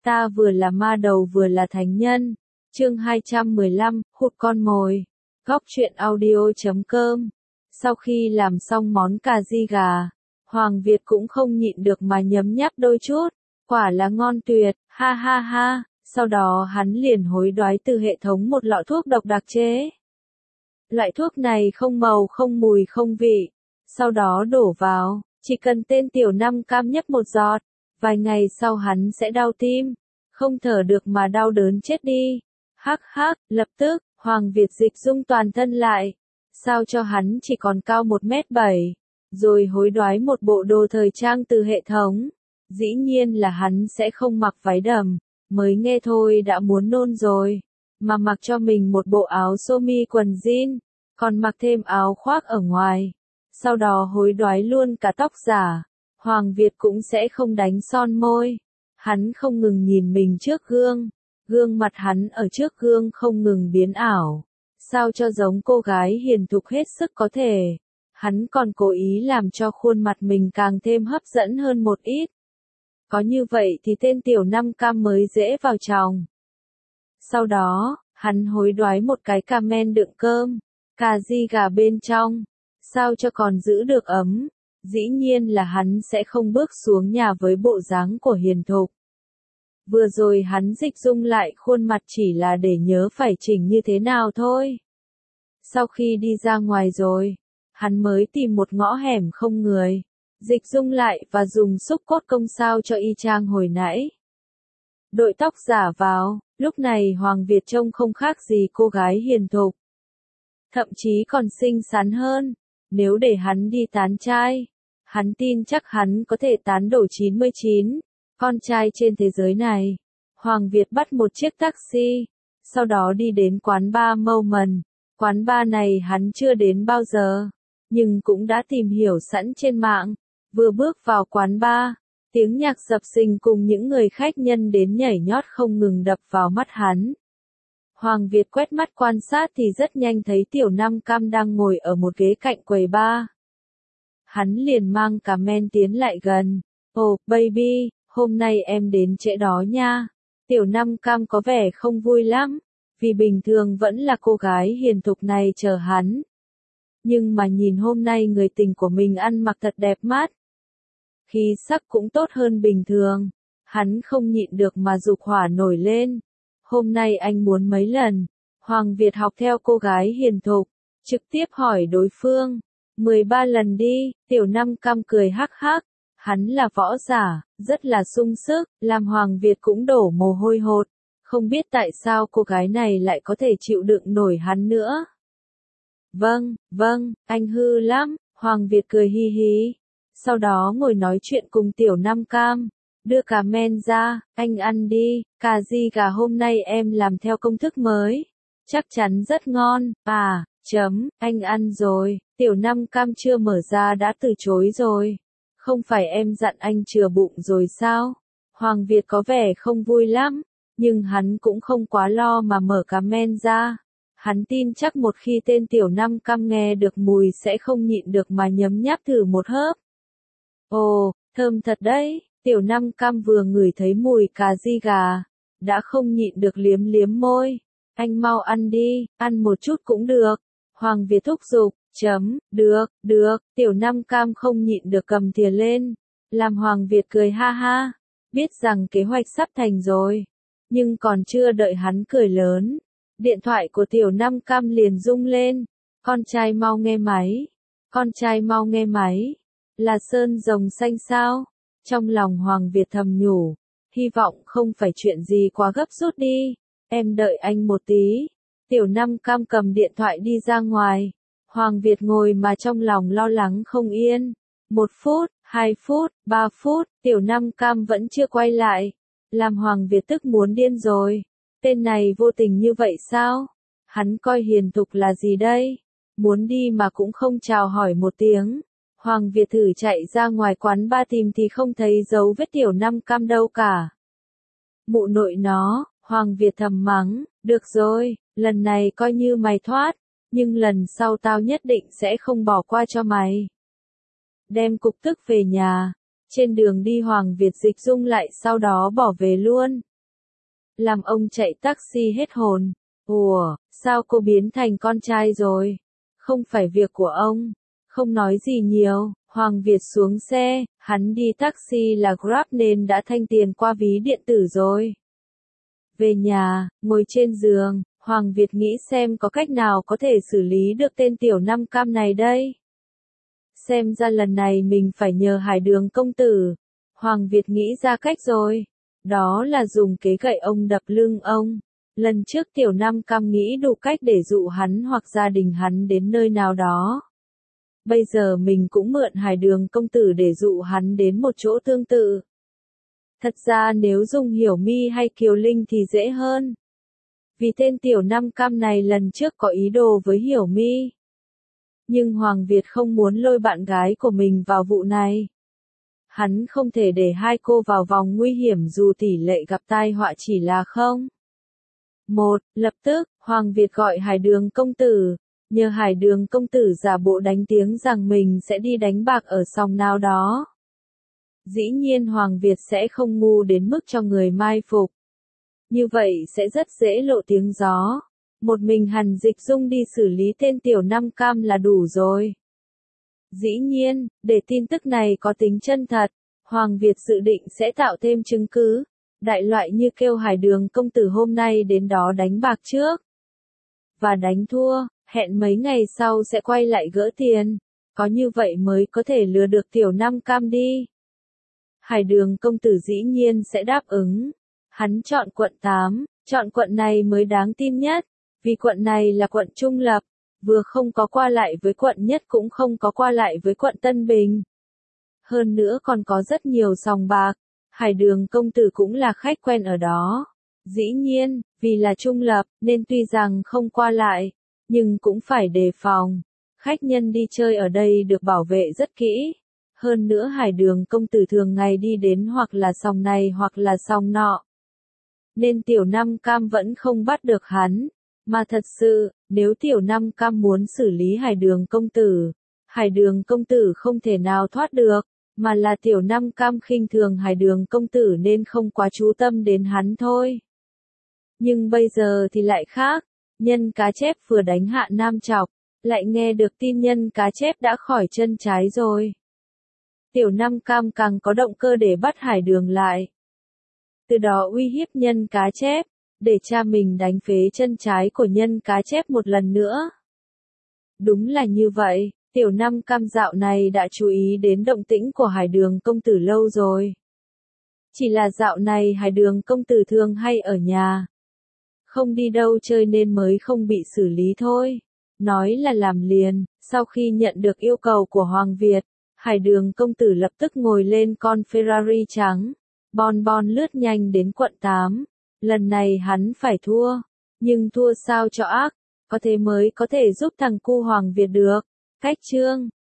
Ta vừa là ma đầu vừa là thánh nhân. Chương 215, hút con mồi. Góc truyện audio.com. Sau khi làm xong món cà ri gà, Hoàng Việt cũng không nhịn được mà nhấm nháp đôi chút. Quả là ngon tuyệt, ha ha ha. Sau đó hắn liền hối đoái từ hệ thống một lọ thuốc độc đặc chế. Loại thuốc này không màu không mùi không vị. Sau đó đổ vào, chỉ cần tên tiểu năm cam nhấp một giọt. Vài ngày sau hắn sẽ đau tim, không thở được mà đau đớn chết đi. Hắc hắc, lập tức, Hoàng Việt dịch dung toàn thân lại, sao cho hắn chỉ còn cao 1m7, rồi hối đoái một bộ đồ thời trang từ hệ thống. Dĩ nhiên là hắn sẽ không mặc váy đầm, mới nghe thôi đã muốn nôn rồi, mà mặc cho mình một bộ áo sơ mi quần jean, còn mặc thêm áo khoác ở ngoài. Sau đó hối đoái luôn cả tóc giả. Hoàng Việt cũng sẽ không đánh son môi. Hắn không ngừng nhìn mình trước gương. Gương mặt hắn ở trước gương không ngừng biến ảo. Sao cho giống cô gái hiền thục hết sức có thể. Hắn còn cố ý làm cho khuôn mặt mình càng thêm hấp dẫn hơn một ít. Có như vậy thì tên tiểu năm cam mới dễ vào chòng. Sau đó, hắn hối đoái một cái cà men đựng cơm, cà ri gà bên trong. Sao cho còn giữ được ấm. Dĩ nhiên là hắn sẽ không bước xuống nhà với bộ dáng của hiền thục. Vừa rồi hắn dịch dung lại khuôn mặt chỉ là để nhớ phải chỉnh như thế nào thôi. Sau khi đi ra ngoài rồi, hắn mới tìm một ngõ hẻm không người, dịch dung lại và dùng xúc cốt công sao cho y chang hồi nãy. Đội tóc giả vào, lúc này Hoàng Việt trông không khác gì cô gái hiền thục. Thậm chí còn xinh xắn hơn, nếu để hắn đi tán trai. Hắn tin chắc hắn có thể tán đổ 99 con trai trên thế giới này. Hoàng Việt bắt một chiếc taxi, sau đó đi đến quán bar Moment. Quán bar này hắn chưa đến bao giờ, nhưng cũng đã tìm hiểu sẵn trên mạng. Vừa bước vào quán bar, tiếng nhạc sập sình cùng những người khách nhân đến nhảy nhót không ngừng đập vào mắt hắn. Hoàng Việt quét mắt quan sát thì rất nhanh thấy tiểu năm cam đang ngồi ở một ghế cạnh quầy bar. Hắn liền mang cả men tiến lại gần. Ồ, baby, hôm nay em đến trễ đó nha. Tiểu năm cam có vẻ không vui lắm, vì bình thường vẫn là cô gái hiền thục này chờ hắn. Nhưng mà nhìn hôm nay người tình của mình ăn mặc thật đẹp mắt. Khí sắc cũng tốt hơn bình thường. Hắn không nhịn được mà dục hỏa nổi lên. Hôm nay anh muốn mấy lần. Hoàng Việt học theo cô gái hiền thục, trực tiếp hỏi đối phương. 13 lần đi, tiểu năm cam cười hắc hắc. Hắn là võ giả, rất là sung sức, làm Hoàng Việt cũng đổ mồ hôi hột. Không biết tại sao cô gái này lại có thể chịu đựng nổi hắn nữa. Vâng, anh hư lắm, Hoàng Việt cười hi hi. Sau đó ngồi nói chuyện cùng tiểu năm cam. Đưa cà men ra, anh ăn đi, cà ri gà hôm nay em làm theo công thức mới. Chắc chắn rất ngon, anh ăn rồi, tiểu năm cam chưa mở ra đã từ chối rồi. Không phải em dặn anh chừa bụng rồi sao? Hoàng Việt có vẻ không vui lắm, nhưng hắn cũng không quá lo mà mở cà men ra. Hắn tin chắc một khi tên tiểu năm cam nghe được mùi sẽ không nhịn được mà nhấm nháp thử một hớp. Ồ, thơm thật đấy, tiểu năm cam vừa ngửi thấy mùi cà ri gà, đã không nhịn được liếm liếm môi. Anh mau ăn đi, ăn một chút cũng được. Hoàng Việt thúc giục, được, tiểu năm cam không nhịn được cầm thìa lên. Làm Hoàng Việt cười ha ha, biết rằng kế hoạch sắp thành rồi. Nhưng còn chưa đợi hắn cười lớn, điện thoại của tiểu năm cam liền rung lên. Con trai mau nghe máy, là Sơn Rồng Xanh sao? Trong lòng Hoàng Việt thầm nhủ, hy vọng không phải chuyện gì quá gấp rút đi. Em đợi anh một tí. Tiểu năm cam cầm điện thoại đi ra ngoài. Hoàng Việt ngồi mà trong lòng lo lắng không yên. 1 phút, 2 phút, 3 phút, tiểu năm cam vẫn chưa quay lại. Làm Hoàng Việt tức muốn điên rồi. Tên này vô tình như vậy sao? Hắn coi hiền thục là gì đây? Muốn đi mà cũng không chào hỏi một tiếng. Hoàng Việt thử chạy ra ngoài quán bar tìm thì không thấy dấu vết tiểu năm cam đâu cả. Mụ nội nó, Hoàng Việt thầm mắng, được rồi, lần này coi như mày thoát, nhưng lần sau tao nhất định sẽ không bỏ qua cho mày. Đem cục tức về nhà, trên đường đi Hoàng Việt dịch dung lại sau đó bỏ về luôn. làm ông chạy taxi hết hồn. Ủa, sao cô biến thành con trai rồi? Không phải việc của ông. Không nói gì nhiều, Hoàng Việt xuống xe, hắn đi taxi là Grab nên đã thanh tiền qua ví điện tử rồi. Về nhà, ngồi trên giường, Hoàng Việt nghĩ xem có cách nào có thể xử lý được tên tiểu năm cam này đây. Xem ra lần này mình phải nhờ Hải Đường công tử. Hoàng Việt nghĩ ra cách rồi. Đó là dùng kế gậy ông đập lưng ông. Lần trước tiểu năm cam nghĩ đủ cách để dụ hắn hoặc gia đình hắn đến nơi nào đó. Bây giờ mình cũng mượn Hải Đường công tử để dụ hắn đến một chỗ tương tự. Thật ra nếu dùng Hiểu My hay Kiều Linh thì dễ hơn. Vì tên tiểu năm cam này lần trước có ý đồ với Hiểu My. Nhưng Hoàng Việt không muốn lôi bạn gái của mình vào vụ này. Hắn không thể để hai cô vào vòng nguy hiểm dù tỷ lệ gặp tai họa chỉ là không. Lập tức, Hoàng Việt gọi Hải Đường công tử, nhờ Hải Đường công tử giả bộ đánh tiếng rằng mình sẽ đi đánh bạc ở sòng nào đó. Dĩ nhiên Hoàng Việt sẽ không ngu đến mức cho người mai phục. Như vậy sẽ rất dễ lộ tiếng gió. Một mình Hàn Dịch Dung đi xử lý tên tiểu năm cam là đủ rồi. Dĩ nhiên, để tin tức này có tính chân thật, Hoàng Việt dự định sẽ tạo thêm chứng cứ, đại loại như kêu Hải Đường công tử hôm nay đến đó đánh bạc trước. Và đánh thua, hẹn mấy ngày sau sẽ quay lại gỡ tiền. Có như vậy mới có thể lừa được tiểu năm cam đi. Hải Đường công tử dĩ nhiên sẽ đáp ứng. Hắn chọn quận 8, chọn quận này mới đáng tin nhất, vì quận này là quận trung lập, vừa không có qua lại với quận Nhất cũng không có qua lại với quận Tân Bình. Hơn nữa còn có rất nhiều sòng bạc, Hải Đường công tử cũng là khách quen ở đó. Dĩ nhiên, vì là trung lập, nên tuy rằng không qua lại, nhưng cũng phải đề phòng. Khách nhân đi chơi ở đây được bảo vệ rất kỹ. Hơn nữa Hải Đường công tử thường ngày đi đến hoặc là sòng này hoặc là sòng nọ. Nên tiểu năm cam vẫn không bắt được hắn. Mà thật sự, nếu tiểu năm cam muốn xử lý Hải Đường công tử không thể nào thoát được. Mà là tiểu năm cam khinh thường Hải Đường công tử nên không quá chú tâm đến hắn thôi. Nhưng bây giờ thì lại khác. Nhân cá chép vừa đánh hạ Nam Trọc, lại nghe được tin nhân cá chép đã khỏi chân trái rồi. Tiểu năm cam càng có động cơ để bắt Hải Đường lại. Từ đó uy hiếp nhân cá chép, để cha mình đánh phế chân trái của nhân cá chép một lần nữa. Đúng là như vậy, tiểu năm cam dạo này đã chú ý đến động tĩnh của Hải Đường công tử lâu rồi. Chỉ là dạo này Hải Đường công tử thường hay ở nhà. Không đi đâu chơi nên mới không bị xử lý thôi. Nói là làm liền, sau khi nhận được yêu cầu của Hoàng Việt, Hải Đường công tử lập tức ngồi lên con Ferrari trắng. Bon bon lướt nhanh đến quận 8. Lần này hắn phải thua. Nhưng thua sao cho ác, có thế mới có thể giúp thằng cu Hoàng Việt được. Cách chương